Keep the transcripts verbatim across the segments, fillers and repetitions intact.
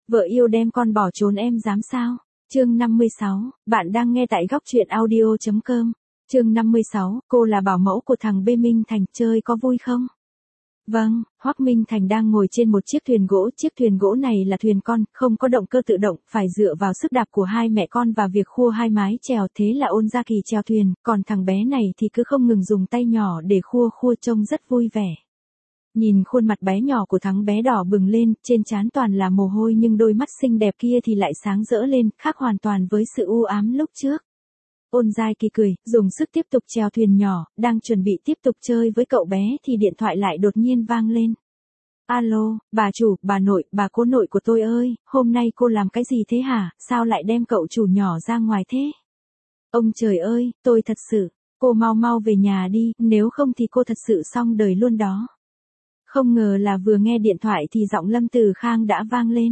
Vợ yêu đem con bỏ trốn em dám sao? Chương năm mươi sáu, bạn đang nghe tại góc truyện audio chấm com. Chương năm mươi sáu, cô là bảo mẫu của thằng B Minh Thành, chơi có vui không? Vâng, Hoắc Minh Thành đang ngồi trên một chiếc thuyền gỗ, chiếc thuyền gỗ này là thuyền con, không có động cơ tự động, phải dựa vào sức đạp của hai mẹ con và việc khua hai mái chèo, thế là Ôn Gia Kỳ chèo thuyền, còn thằng bé này thì cứ không ngừng dùng tay nhỏ để khua khua trông rất vui vẻ. Nhìn khuôn mặt bé nhỏ của thằng bé đỏ bừng lên, trên trán toàn là mồ hôi nhưng đôi mắt xinh đẹp kia thì lại sáng rỡ lên, khác hoàn toàn với sự u ám lúc trước. Ôn Giai Kỳ cười, dùng sức tiếp tục chèo thuyền nhỏ, đang chuẩn bị tiếp tục chơi với cậu bé thì điện thoại lại đột nhiên vang lên. Alo, bà chủ, bà nội, bà cố nội của tôi ơi, hôm nay cô làm cái gì thế hả, sao lại đem cậu chủ nhỏ ra ngoài thế? Ông trời ơi, tôi thật sự, cô mau mau về nhà đi, nếu không thì cô thật sự xong đời luôn đó. Không ngờ là vừa nghe điện thoại thì giọng Lâm Tử Khang đã vang lên.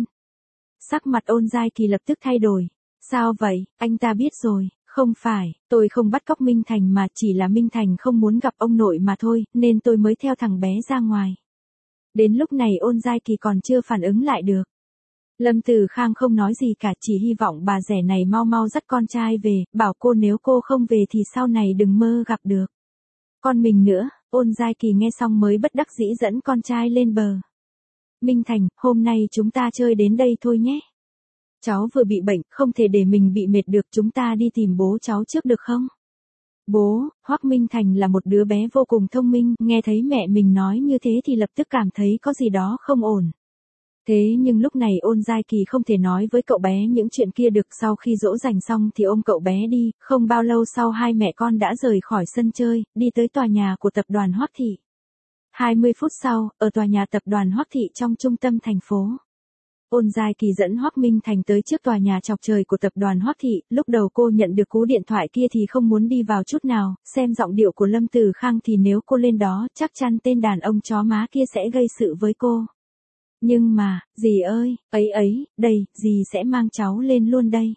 Sắc mặt Ôn Giai Kỳ lập tức thay đổi. Sao vậy, anh ta biết rồi, không phải, tôi không bắt cóc Minh Thành mà chỉ là Minh Thành không muốn gặp ông nội mà thôi, nên tôi mới theo thằng bé ra ngoài. Đến lúc này Ôn Giai Kỳ còn chưa phản ứng lại được. Lâm Tử Khang không nói gì cả, chỉ hy vọng bà rẻ này mau mau dắt con trai về, bảo cô nếu cô không về thì sau này đừng mơ gặp được con mình nữa. Ôn Giai Kỳ nghe xong mới bất đắc dĩ dẫn con trai lên bờ. Minh Thành, hôm nay chúng ta chơi đến đây thôi nhé. Cháu vừa bị bệnh, không thể để mình bị mệt được, chúng ta đi tìm bố cháu trước được không? Bố, Hoắc Minh Thành là một đứa bé vô cùng thông minh, nghe thấy mẹ mình nói như thế thì lập tức cảm thấy có gì đó không ổn. Thế nhưng lúc này Ôn Giai Kỳ không thể nói với cậu bé những chuyện kia được, sau khi dỗ dành xong thì ôm cậu bé đi, không bao lâu sau hai mẹ con đã rời khỏi sân chơi, đi tới tòa nhà của tập đoàn Hoắc Thị. hai mươi phút sau, ở tòa nhà tập đoàn Hoắc Thị trong trung tâm thành phố. Ôn Giai Kỳ dẫn Hoắc Minh Thành tới trước tòa nhà chọc trời của tập đoàn Hoắc Thị, lúc đầu cô nhận được cú điện thoại kia thì không muốn đi vào chút nào, xem giọng điệu của Lâm Tử Khang thì nếu cô lên đó chắc chắn tên đàn ông chó má kia sẽ gây sự với cô. Nhưng mà, dì ơi, ấy ấy, đây, dì sẽ mang cháu lên luôn đây.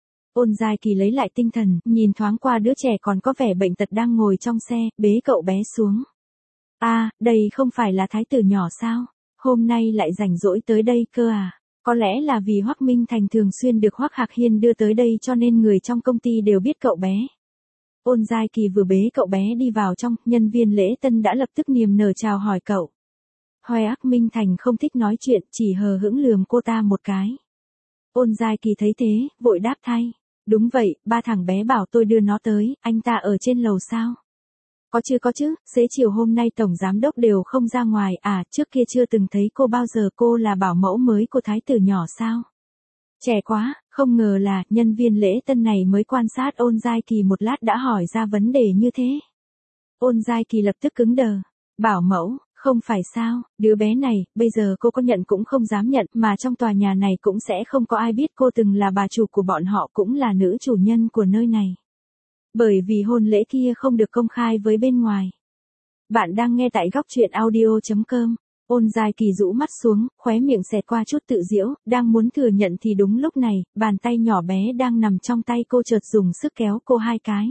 Ôn Giai Kỳ lấy lại tinh thần, nhìn thoáng qua đứa trẻ còn có vẻ bệnh tật đang ngồi trong xe, bế cậu bé xuống. À, đây không phải là thái tử nhỏ sao? Hôm nay lại rảnh rỗi tới đây cơ à? Có lẽ là vì Hoắc Minh Thành thường xuyên được Hoắc Hạc Hiên đưa tới đây cho nên người trong công ty đều biết cậu bé. Ôn Giai Kỳ vừa bế cậu bé đi vào trong, nhân viên lễ tân đã lập tức niềm nở chào hỏi cậu. Hoắc Minh Thành không thích nói chuyện, chỉ hờ hững lườm cô ta một cái. Ôn Giai Kỳ thấy thế, vội đáp thay. Đúng vậy, ba thằng bé bảo tôi đưa nó tới, anh ta ở trên lầu sao? Có chứ có chứ, xế chiều hôm nay tổng giám đốc đều không ra ngoài, à, trước kia chưa từng thấy cô bao giờ, cô là bảo mẫu mới của thái tử nhỏ sao? Trẻ quá, không ngờ là, nhân viên lễ tân này mới quan sát Ôn Giai Kỳ một lát đã hỏi ra vấn đề như thế. Ôn Giai Kỳ lập tức cứng đờ. Bảo mẫu, không phải sao, đứa bé này, bây giờ cô có nhận cũng không dám nhận, mà trong tòa nhà này cũng sẽ không có ai biết cô từng là bà chủ của bọn họ, cũng là nữ chủ nhân của nơi này. Bởi vì hôn lễ kia không được công khai với bên ngoài. Bạn đang nghe tại góc truyện audio chấm com. Ôn Giai Kỳ rũ mắt xuống, khóe miệng xẹt qua chút tự giễu, đang muốn thừa nhận thì đúng lúc này, bàn tay nhỏ bé đang nằm trong tay cô chợt dùng sức kéo cô hai cái.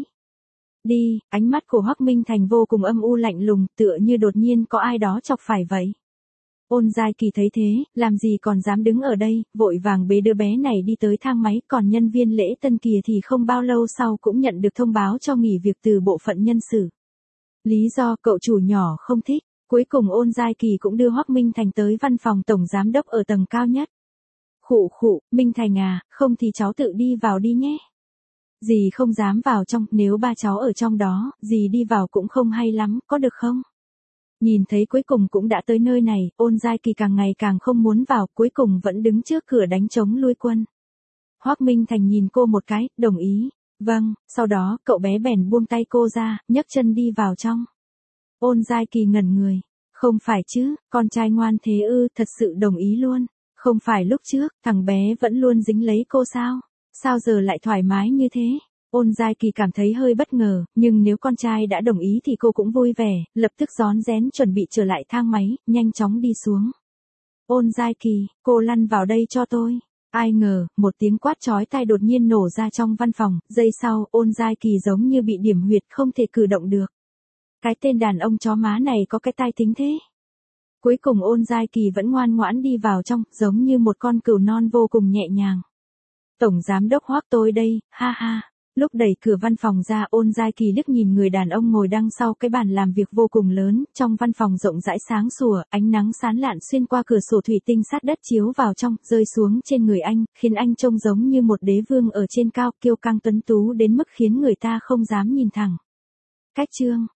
Đi, ánh mắt của Hoắc Minh Thành vô cùng âm u lạnh lùng, tựa như đột nhiên có ai đó chọc phải vậy. Ôn Giai Kỳ thấy thế, làm gì còn dám đứng ở đây, vội vàng bế đứa bé này đi tới thang máy, còn nhân viên lễ tân kia thì không bao lâu sau cũng nhận được thông báo cho nghỉ việc từ bộ phận nhân sự. Lý do cậu chủ nhỏ không thích, cuối cùng Ôn Giai Kỳ cũng đưa Hoắc Minh Thành tới văn phòng tổng giám đốc ở tầng cao nhất. Khụ khụ, Minh Thành à, không thì cháu tự đi vào đi nhé. Dì không dám vào trong, nếu ba cháu ở trong đó, dì đi vào cũng không hay lắm, có được không? Nhìn thấy cuối cùng cũng đã tới nơi này, Ôn Giai Kỳ càng ngày càng không muốn vào, cuối cùng vẫn đứng trước cửa đánh trống lui quân. Hoắc Minh Thành nhìn cô một cái, đồng ý. Vâng, sau đó, cậu bé bèn buông tay cô ra, nhấc chân đi vào trong. Ôn Giai Kỳ ngẩn người. Không phải chứ, con trai ngoan thế ư, thật sự đồng ý luôn. Không phải lúc trước, thằng bé vẫn luôn dính lấy cô sao? Sao giờ lại thoải mái như thế? Ôn Giai Kỳ cảm thấy hơi bất ngờ, nhưng nếu con trai đã đồng ý thì cô cũng vui vẻ, lập tức rón rén chuẩn bị trở lại thang máy, nhanh chóng đi xuống. Ôn Giai Kỳ, cô lăn vào đây cho tôi. Ai ngờ, một tiếng quát chói tai đột nhiên nổ ra trong văn phòng, giây sau, Ôn Giai Kỳ giống như bị điểm huyệt không thể cử động được. Cái tên đàn ông chó má này có cái tai tính thế. Cuối cùng Ôn Giai Kỳ vẫn ngoan ngoãn đi vào trong, giống như một con cừu non vô cùng nhẹ nhàng. Tổng giám đốc Hoắc tôi đây, ha ha. Lúc đẩy cửa văn phòng ra, Ôn Giai Kỳ liếc nhìn người đàn ông ngồi đằng sau cái bàn làm việc vô cùng lớn, trong văn phòng rộng rãi sáng sủa, ánh nắng sáng lạn xuyên qua cửa sổ thủy tinh sát đất chiếu vào trong, rơi xuống trên người anh, khiến anh trông giống như một đế vương ở trên cao, kiêu căng tuấn tú đến mức khiến người ta không dám nhìn thẳng. Cách chương